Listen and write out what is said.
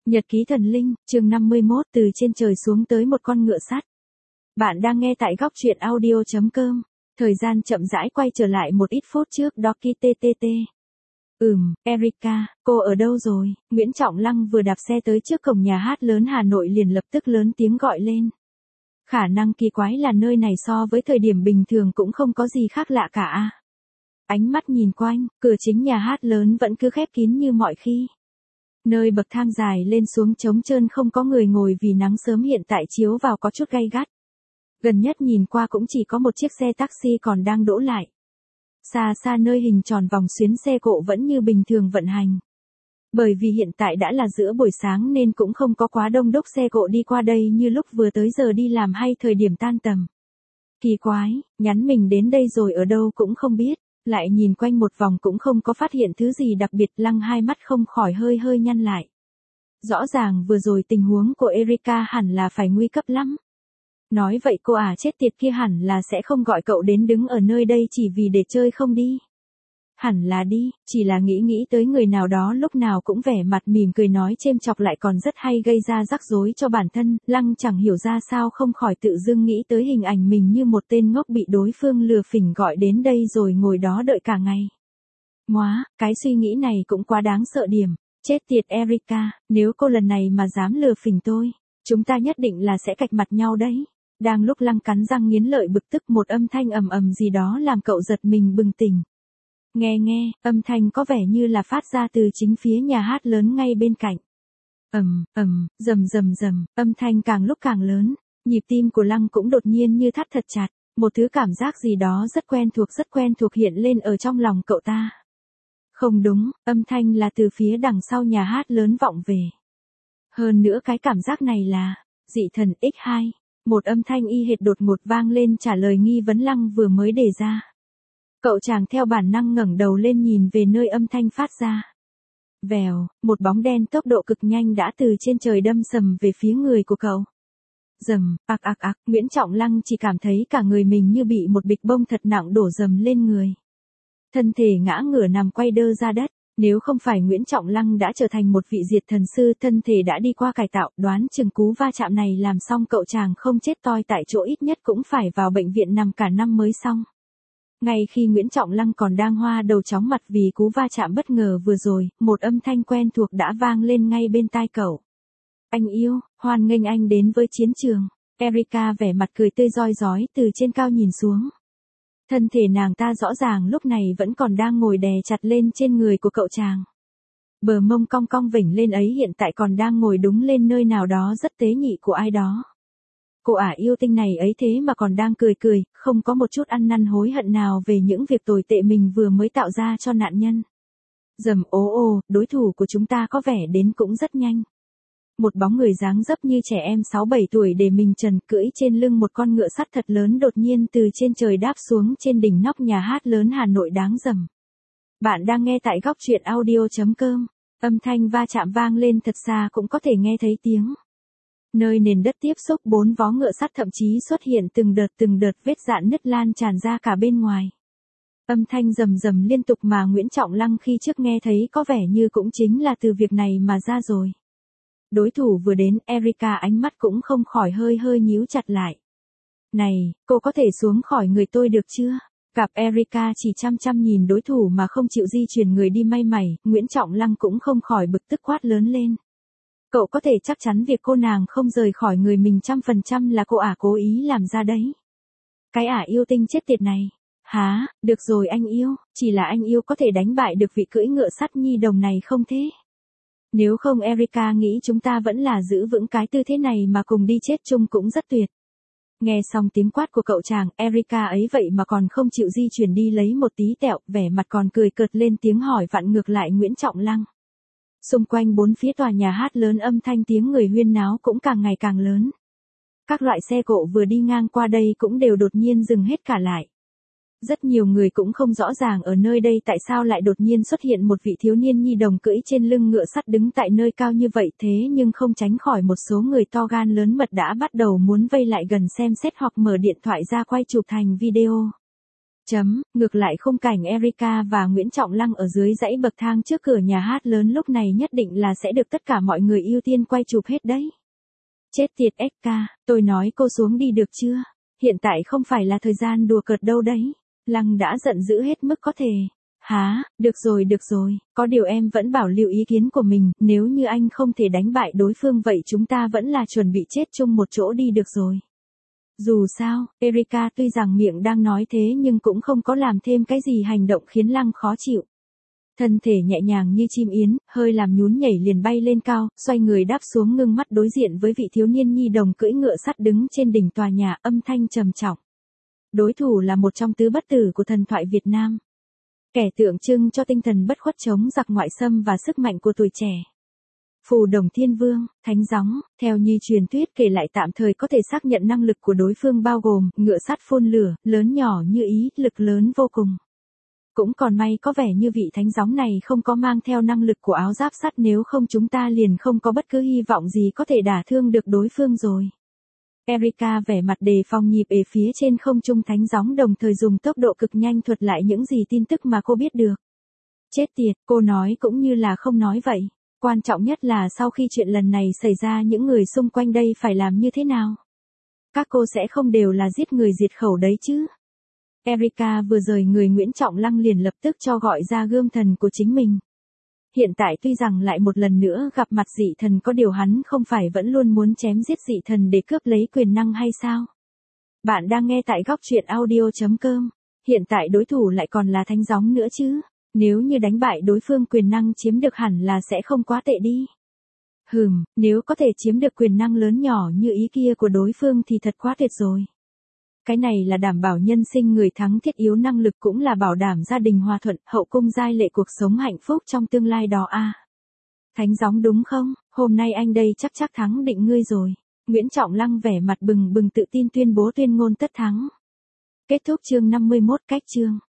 Nhật ký thần linh, chương 51 từ trên trời xuống tới một con ngựa sắt. Bạn đang nghe tại góc truyện audio.com. Thời gian chậm rãi quay trở lại một ít phút trước đó TTT. Erika, cô ở đâu rồi? Nguyễn Trọng Lăng vừa đạp xe tới trước cổng nhà hát lớn Hà Nội liền lập tức lớn tiếng gọi lên. Khả năng kỳ quái là nơi này so với thời điểm bình thường cũng không có gì khác lạ cả. Ánh mắt nhìn quanh, cửa chính nhà hát lớn vẫn cứ khép kín như mọi khi. Nơi bậc thang dài lên xuống trống trơn không có người ngồi vì nắng sớm hiện tại chiếu vào có chút gay gắt. Gần nhất nhìn qua cũng chỉ có một chiếc xe taxi còn đang đỗ lại. Xa xa nơi hình tròn vòng xuyến xe cộ vẫn như bình thường vận hành. Bởi vì hiện tại đã là giữa buổi sáng nên cũng không có quá đông đúc xe cộ đi qua đây như lúc vừa tới giờ đi làm hay thời điểm tan tầm. Kỳ quái, nhắn mình đến đây rồi ở đâu cũng không biết. Lại nhìn quanh một vòng cũng không có phát hiện thứ gì đặc biệt, Lăng hai mắt không khỏi hơi hơi nhăn lại. Rõ ràng vừa rồi tình huống của Erika hẳn là phải nguy cấp lắm. Nói vậy cô chết tiệt kia hẳn là sẽ không gọi cậu đến đứng ở nơi đây chỉ vì để chơi không đi. Hẳn là đi, chỉ là nghĩ tới người nào đó lúc nào cũng vẻ mặt mỉm cười nói chêm chọc lại còn rất hay gây ra rắc rối cho bản thân, Lăng chẳng hiểu ra sao không khỏi tự dưng nghĩ tới hình ảnh mình như một tên ngốc bị đối phương lừa phỉnh gọi đến đây rồi ngồi đó đợi cả ngày. Móa, cái suy nghĩ này cũng quá đáng sợ điểm, chết tiệt Erika, nếu cô lần này mà dám lừa phỉnh tôi, chúng ta nhất định là sẽ cạch mặt nhau đấy. Đang lúc Lăng cắn răng nghiến lợi bực tức một âm thanh ầm ầm gì đó làm cậu giật mình bừng tỉnh. Nghe, âm thanh có vẻ như là phát ra từ chính phía nhà hát lớn ngay bên cạnh. Rầm, âm thanh càng lúc càng lớn, nhịp tim của Lăng cũng đột nhiên như thắt thật chặt, một thứ cảm giác gì đó rất quen thuộc hiện lên ở trong lòng cậu ta. Không đúng, âm thanh là từ phía đằng sau nhà hát lớn vọng về. Hơn nữa cái cảm giác này là, dị thần X2, một âm thanh y hệt đột ngột vang lên trả lời nghi vấn Lăng vừa mới đề ra. Cậu chàng theo bản năng ngẩng đầu lên nhìn về nơi âm thanh phát ra. Vèo, một bóng đen tốc độ cực nhanh đã từ trên trời đâm sầm về phía người của cậu. Rầm, Nguyễn Trọng Lăng chỉ cảm thấy cả người mình như bị một bịch bông thật nặng đổ dầm lên người. Thân thể ngã ngửa nằm quay đơ ra đất, nếu không phải Nguyễn Trọng Lăng đã trở thành một vị diệt thần sư thân thể đã đi qua cải tạo, đoán chừng cú va chạm này làm xong cậu chàng không chết toi tại chỗ ít nhất cũng phải vào bệnh viện nằm cả năm mới xong. Ngay khi Nguyễn Trọng Lăng còn đang hoa đầu chóng mặt vì cú va chạm bất ngờ vừa rồi, một âm thanh quen thuộc đã vang lên ngay bên tai cậu. Anh yêu, hoan nghênh anh đến với chiến trường. Erika vẻ mặt cười tươi rói rói từ trên cao nhìn xuống. Thân thể nàng ta rõ ràng lúc này vẫn còn đang ngồi đè chặt lên trên người của cậu chàng. Bờ mông cong cong vểnh lên ấy hiện tại còn đang ngồi đúng lên nơi nào đó rất tế nhị của ai đó. Cô yêu tinh này ấy thế mà còn đang cười, không có một chút ăn năn hối hận nào về những việc tồi tệ mình vừa mới tạo ra cho nạn nhân. Rầm đối thủ của chúng ta có vẻ đến cũng rất nhanh. Một bóng người dáng dấp như trẻ em 6-7 tuổi để mình trần cưỡi trên lưng một con ngựa sắt thật lớn đột nhiên từ trên trời đáp xuống trên đỉnh nóc nhà hát lớn Hà Nội đáng rầm. Bạn đang nghe tại góc truyện audio.com, âm thanh va chạm vang lên thật xa cũng có thể nghe thấy tiếng. Nơi nền đất tiếp xúc 4 vó ngựa sắt thậm chí xuất hiện từng đợt vết rạn nứt lan tràn ra cả bên ngoài. Âm thanh rầm liên tục mà Nguyễn Trọng Lăng khi trước nghe thấy có vẻ như cũng chính là từ việc này mà ra rồi. Đối thủ vừa đến, Erika ánh mắt cũng không khỏi hơi nhíu chặt lại. Này, cô có thể xuống khỏi người tôi được chưa? Gặp Erika chỉ chăm nhìn đối thủ mà không chịu di chuyển người đi may mày, Nguyễn Trọng Lăng cũng không khỏi bực tức quát lớn lên. Cậu có thể chắc chắn việc cô nàng không rời khỏi người mình 100% là cô cố ý làm ra đấy. Cái yêu tinh chết tiệt này. Được rồi anh yêu, chỉ là anh yêu có thể đánh bại được vị cưỡi ngựa sắt nhi đồng này không thế? Nếu không Erika nghĩ chúng ta vẫn là giữ vững cái tư thế này mà cùng đi chết chung cũng rất tuyệt. Nghe xong tiếng quát của cậu chàng, Erika ấy vậy mà còn không chịu di chuyển đi lấy một tí tẹo, vẻ mặt còn cười cợt lên tiếng hỏi vặn ngược lại Nguyễn Trọng Lăng. Xung quanh bốn phía tòa nhà hát lớn âm thanh tiếng người huyên náo cũng càng ngày càng lớn. Các loại xe cộ vừa đi ngang qua đây cũng đều đột nhiên dừng hết cả lại. Rất nhiều người cũng không rõ ràng ở nơi đây tại sao lại đột nhiên xuất hiện một vị thiếu niên nhi đồng cưỡi trên lưng ngựa sắt đứng tại nơi cao như vậy thế nhưng không tránh khỏi một số người to gan lớn mật đã bắt đầu muốn vây lại gần xem xét hoặc mở điện thoại ra quay chụp thành video. Ngược lại khung cảnh Erika và Nguyễn Trọng Lăng ở dưới dãy bậc thang trước cửa nhà hát lớn lúc này nhất định là sẽ được tất cả mọi người ưu tiên quay chụp hết đấy. Chết tiệt SK, tôi nói cô xuống đi được chưa? Hiện tại không phải là thời gian đùa cợt đâu đấy. Lăng đã giận dữ hết mức có thể. Hả, được rồi, có điều em vẫn bảo lưu ý kiến của mình, nếu như anh không thể đánh bại đối phương vậy chúng ta vẫn là chuẩn bị chết chung một chỗ đi được rồi. Dù sao, Erika tuy rằng miệng đang nói thế nhưng cũng không có làm thêm cái gì hành động khiến Lăng khó chịu. Thân thể nhẹ nhàng như chim yến, hơi làm nhún nhảy liền bay lên cao, xoay người đáp xuống ngưng mắt đối diện với vị thiếu niên nhi đồng cưỡi ngựa sắt đứng trên đỉnh tòa nhà, âm thanh trầm trọng. Đối thủ là một trong tứ bất tử của thần thoại Việt Nam. Kẻ tượng trưng cho tinh thần bất khuất chống giặc ngoại xâm và sức mạnh của tuổi trẻ. Phù Đồng Thiên Vương, Thánh Gióng, theo như truyền thuyết kể lại tạm thời có thể xác nhận năng lực của đối phương bao gồm ngựa sắt phun lửa, lớn nhỏ như ý, lực lớn vô cùng. Cũng còn may có vẻ như vị Thánh Gióng này không có mang theo năng lực của áo giáp sắt, nếu không chúng ta liền không có bất cứ hy vọng gì có thể đả thương được đối phương rồi. Erika vẻ mặt đề phòng nhịp về phía trên không trung Thánh Gióng, đồng thời dùng tốc độ cực nhanh thuật lại những gì tin tức mà cô biết được. Chết tiệt, cô nói cũng như là không nói vậy. Quan trọng nhất là sau khi chuyện lần này xảy ra những người xung quanh đây phải làm như thế nào? Các cô sẽ không đều là giết người diệt khẩu đấy chứ? Erika vừa rời người Nguyễn Trọng Lăng liền lập tức cho gọi ra gươm thần của chính mình. Hiện tại tuy rằng lại một lần nữa gặp mặt dị thần, có điều hắn không phải vẫn luôn muốn chém giết dị thần để cướp lấy quyền năng hay sao? Bạn đang nghe tại góc truyện audio.com. Hiện tại đối thủ lại còn là Thánh Gióng nữa chứ? Nếu như đánh bại đối phương quyền năng chiếm được hẳn là sẽ không quá tệ đi. Nếu có thể chiếm được quyền năng lớn nhỏ như ý kia của đối phương thì thật quá tuyệt rồi. Cái này là đảm bảo nhân sinh người thắng thiết yếu, năng lực cũng là bảo đảm gia đình hòa thuận, hậu cung giai lệ, cuộc sống hạnh phúc trong tương lai đó à. Thánh Gióng đúng không? Hôm nay anh đây chắc thắng định ngươi rồi. Nguyễn Trọng Lăng vẻ mặt bừng bừng tự tin tuyên bố tuyên ngôn tất thắng. Kết thúc chương 51. Cách chương